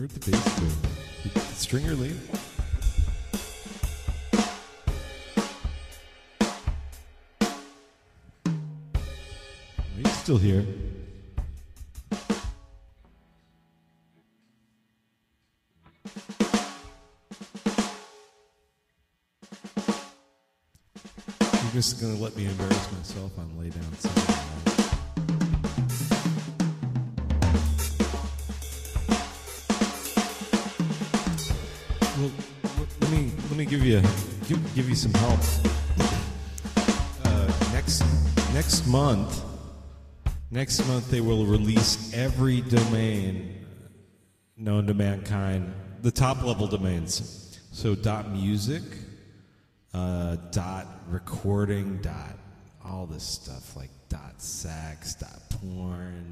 Where'd the bass go? Did Stringer leave? He's still here. You're just gonna let me embarrass myself on Lay Down Sunday. Well, let me give you some help. Next month they will release every domain known to mankind, the top level domains. So .music, .recording, all this stuff like .sex, .porn,